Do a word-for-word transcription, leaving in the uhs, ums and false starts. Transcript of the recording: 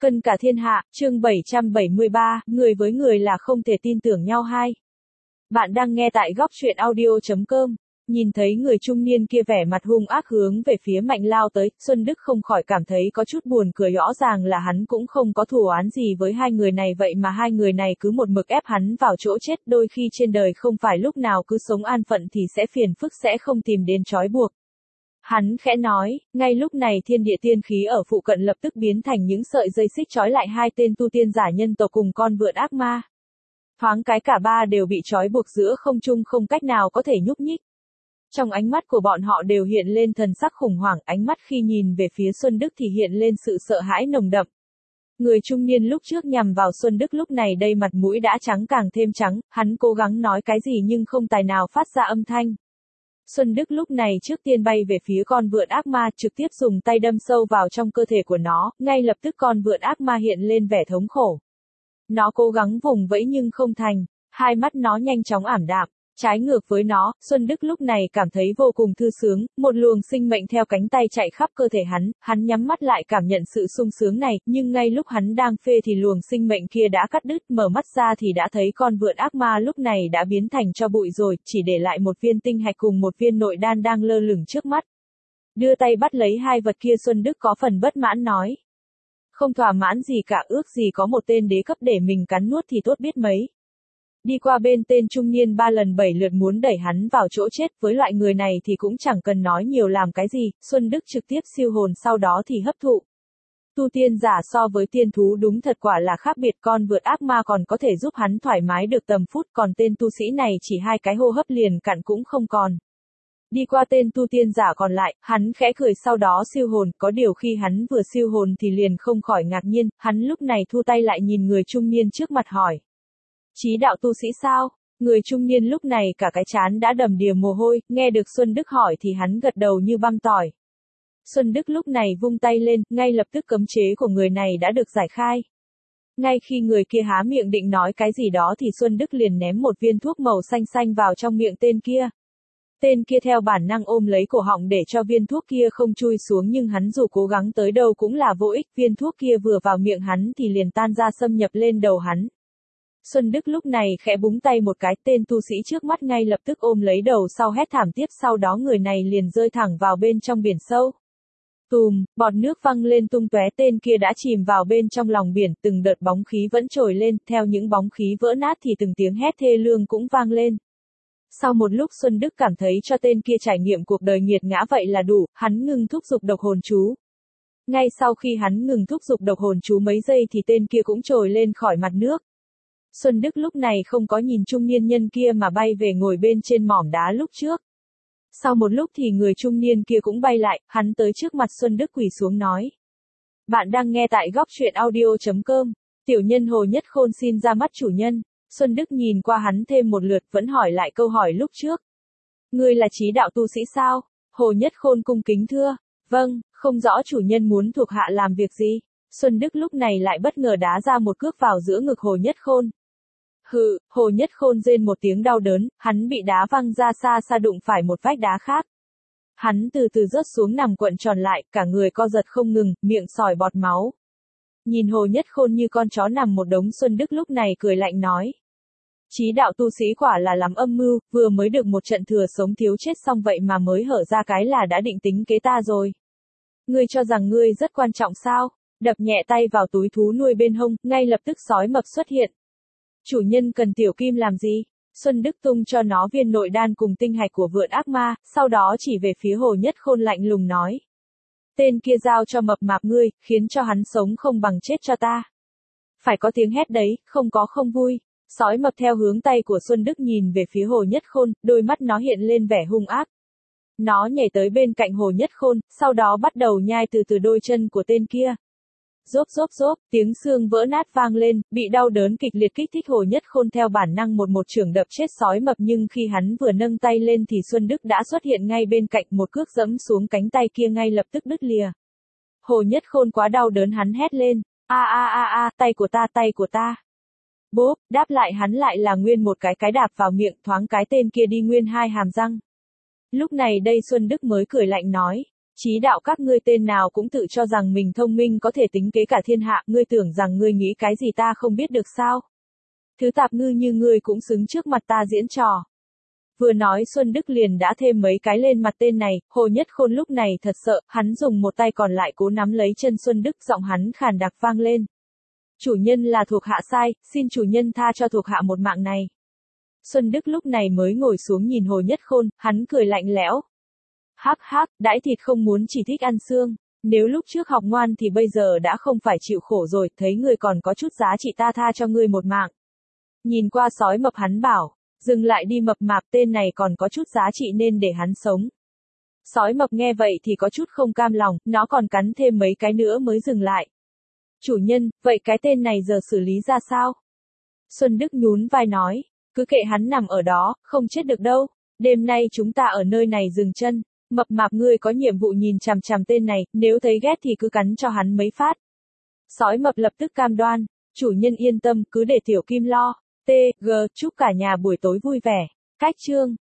Cân cả thiên hạ, chương bảy trăm bảy mươi ba, người với người là không thể tin tưởng nhau hai. Bạn đang nghe tại góc truyện audio chấm com. Nhìn thấy người trung niên kia vẻ mặt hung ác hướng về phía Mạnh lao tới, Xuân Đức không khỏi cảm thấy có chút buồn cười, rõ ràng là hắn cũng không có thù oán gì với hai người này, vậy mà hai người này cứ một mực ép hắn vào chỗ chết. Đôi khi trên đời không phải lúc nào cứ sống an phận thì sẽ phiền phức, sẽ không tìm đến trói buộc. Hắn khẽ nói, ngay lúc này thiên địa tiên khí ở phụ cận lập tức biến thành những sợi dây xích trói lại hai tên tu tiên giả nhân tộc cùng con vượn ác ma. Thoáng cái cả ba đều bị trói buộc giữa không trung, không cách nào có thể nhúc nhích. Trong ánh mắt của bọn họ đều hiện lên thần sắc khủng hoảng, ánh mắt khi nhìn về phía Xuân Đức thì hiện lên sự sợ hãi nồng đậm. Người trung niên lúc trước nhằm vào Xuân Đức lúc này đây mặt mũi đã trắng càng thêm trắng, hắn cố gắng nói cái gì nhưng không tài nào phát ra âm thanh. Xuân Đức lúc này trước tiên bay về phía con vượn ác ma, trực tiếp dùng tay đâm sâu vào trong cơ thể của nó, ngay lập tức con vượn ác ma hiện lên vẻ thống khổ. Nó cố gắng vùng vẫy nhưng không thành, hai mắt nó nhanh chóng ảm đạm. Trái ngược với nó, Xuân Đức lúc này cảm thấy vô cùng thư sướng, một luồng sinh mệnh theo cánh tay chạy khắp cơ thể hắn, hắn nhắm mắt lại cảm nhận sự sung sướng này, nhưng ngay lúc hắn đang phê thì luồng sinh mệnh kia đã cắt đứt, mở mắt ra thì đã thấy con vượn ác ma lúc này đã biến thành tro bụi rồi, chỉ để lại một viên tinh hạch cùng một viên nội đan đang lơ lửng trước mắt. Đưa tay bắt lấy hai vật kia, Xuân Đức có phần bất mãn nói. Không thỏa mãn gì cả, ước gì có một tên đế cấp để mình cắn nuốt thì tốt biết mấy. Đi qua bên tên trung niên ba lần bảy lượt muốn đẩy hắn vào chỗ chết, với loại người này thì cũng chẳng cần nói nhiều làm cái gì, Xuân Đức trực tiếp siêu hồn sau đó thì hấp thụ. Tu tiên giả so với tiên thú đúng thật quả là khác biệt, con vượt ác ma còn có thể giúp hắn thoải mái được tầm phút, còn tên tu sĩ này chỉ hai cái hô hấp liền cặn cũng không còn. Đi qua tên tu tiên giả còn lại, hắn khẽ cười sau đó siêu hồn, có điều khi hắn vừa siêu hồn thì liền không khỏi ngạc nhiên, hắn lúc này thu tay lại nhìn người trung niên trước mặt hỏi. Chí đạo tu sĩ sao? Người trung niên lúc này cả cái trán đã đầm đìa mồ hôi, nghe được Xuân Đức hỏi thì hắn gật đầu như băm tỏi. Xuân Đức lúc này vung tay lên, ngay lập tức cấm chế của người này đã được giải khai. Ngay khi người kia há miệng định nói cái gì đó thì Xuân Đức liền ném một viên thuốc màu xanh xanh vào trong miệng tên kia. Tên kia theo bản năng ôm lấy cổ họng để cho viên thuốc kia không chui xuống, nhưng hắn dù cố gắng tới đâu cũng là vô ích, viên thuốc kia vừa vào miệng hắn thì liền tan ra xâm nhập lên đầu hắn. Xuân Đức lúc này khẽ búng tay một cái, tên tu sĩ trước mắt ngay lập tức ôm lấy đầu sau hét thảm tiếp, sau đó người này liền rơi thẳng vào bên trong biển sâu. Tùm, bọt nước văng lên tung tóe, tên kia đã chìm vào bên trong lòng biển, từng đợt bóng khí vẫn trồi lên, theo những bóng khí vỡ nát thì từng tiếng hét thê lương cũng vang lên. Sau một lúc Xuân Đức cảm thấy cho tên kia trải nghiệm cuộc đời nghiệt ngã vậy là đủ, hắn ngừng thúc giục độc hồn chú. Ngay sau khi hắn ngừng thúc giục độc hồn chú mấy giây thì tên kia cũng trồi lên khỏi mặt nước. Xuân Đức lúc này không có nhìn trung niên nhân kia mà bay về ngồi bên trên mỏm đá lúc trước. Sau một lúc thì người trung niên kia cũng bay lại, hắn tới trước mặt Xuân Đức quỳ xuống nói. Bạn đang nghe tại góc truyện audio chấm com. Tiểu nhân Hồ Nhất Khôn xin ra mắt chủ nhân. Xuân Đức nhìn qua hắn thêm một lượt vẫn hỏi lại câu hỏi lúc trước. Ngươi là chí đạo tu sĩ sao? Hồ Nhất Khôn cung kính thưa. Vâng, không rõ chủ nhân muốn thuộc hạ làm việc gì. Xuân Đức lúc này lại bất ngờ đá ra một cước vào giữa ngực Hồ Nhất Khôn. Hừ, Hồ Nhất Khôn rên một tiếng đau đớn, hắn bị đá văng ra xa xa đụng phải một vách đá khác. Hắn từ từ rớt xuống nằm cuộn tròn lại, cả người co giật không ngừng, miệng sỏi bọt máu. Nhìn Hồ Nhất Khôn như con chó nằm một đống, Xuân Đức lúc này cười lạnh nói. Chí đạo tu sĩ quả là lắm âm mưu, vừa mới được một trận thừa sống thiếu chết xong vậy mà mới hở ra cái là đã định tính kế ta rồi. Ngươi cho rằng ngươi rất quan trọng sao? Đập nhẹ tay vào túi thú nuôi bên hông, ngay lập tức sói mập xuất hiện. Chủ nhân cần tiểu kim làm gì? Xuân Đức tung cho nó viên nội đan cùng tinh hạch của vượn ác ma, sau đó chỉ về phía Hồ Nhất Khôn lạnh lùng nói. Tên kia giao cho mập mạp ngươi, khiến cho hắn sống không bằng chết cho ta. Phải có tiếng hét đấy, không có không vui. Sói mập theo hướng tay của Xuân Đức nhìn về phía Hồ Nhất Khôn, đôi mắt nó hiện lên vẻ hung ác. Nó nhảy tới bên cạnh Hồ Nhất Khôn, sau đó bắt đầu nhai từ từ đôi chân của tên kia. Rốp rốp rốp, tiếng xương vỡ nát vang lên, bị đau đớn kịch liệt kích thích Hồ Nhất Khôn theo bản năng một một chưởng đập chết sói mập, nhưng khi hắn vừa nâng tay lên thì Xuân Đức đã xuất hiện ngay bên cạnh, một cước giẫm xuống cánh tay kia ngay lập tức đứt lìa. Hồ Nhất Khôn quá đau đớn hắn hét lên, a a a a, tay của ta, tay của ta. Bốp, đáp lại hắn lại là nguyên một cái cái đạp vào miệng, thoáng cái tên kia đi nguyên hai hàm răng. Lúc này đây Xuân Đức mới cười lạnh nói, Chí đạo các ngươi tên nào cũng tự cho rằng mình thông minh có thể tính kế cả thiên hạ, ngươi tưởng rằng ngươi nghĩ cái gì ta không biết được sao? Thứ tạp ngư như ngươi cũng xứng trước mặt ta diễn trò. Vừa nói Xuân Đức liền đã thêm mấy cái lên mặt tên này, Hồ Nhất Khôn lúc này thật sợ, hắn dùng một tay còn lại cố nắm lấy chân Xuân Đức, giọng hắn khàn đặc vang lên. Chủ nhân là thuộc hạ sai, xin chủ nhân tha cho thuộc hạ một mạng này. Xuân Đức lúc này mới ngồi xuống nhìn Hồ Nhất Khôn, hắn cười lạnh lẽo. Hắc hắc, đãi thịt không muốn chỉ thích ăn xương. Nếu lúc trước học ngoan thì bây giờ đã không phải chịu khổ rồi, thấy ngươi còn có chút giá trị ta tha cho ngươi một mạng. Nhìn qua sói mập hắn bảo, dừng lại đi mập mạp, tên này còn có chút giá trị nên để hắn sống. Sói mập nghe vậy thì có chút không cam lòng, nó còn cắn thêm mấy cái nữa mới dừng lại. Chủ nhân, vậy cái tên này giờ xử lý ra sao? Xuân Đức nhún vai nói, cứ kệ hắn nằm ở đó, không chết được đâu. Đêm nay chúng ta ở nơi này dừng chân. Mập mạp ngươi có nhiệm vụ nhìn chằm chằm tên này, nếu thấy ghét thì cứ cắn cho hắn mấy phát. Sói mập lập tức cam đoan, chủ nhân yên tâm, cứ để tiểu kim lo. T G chúc cả nhà buổi tối vui vẻ. Cách chương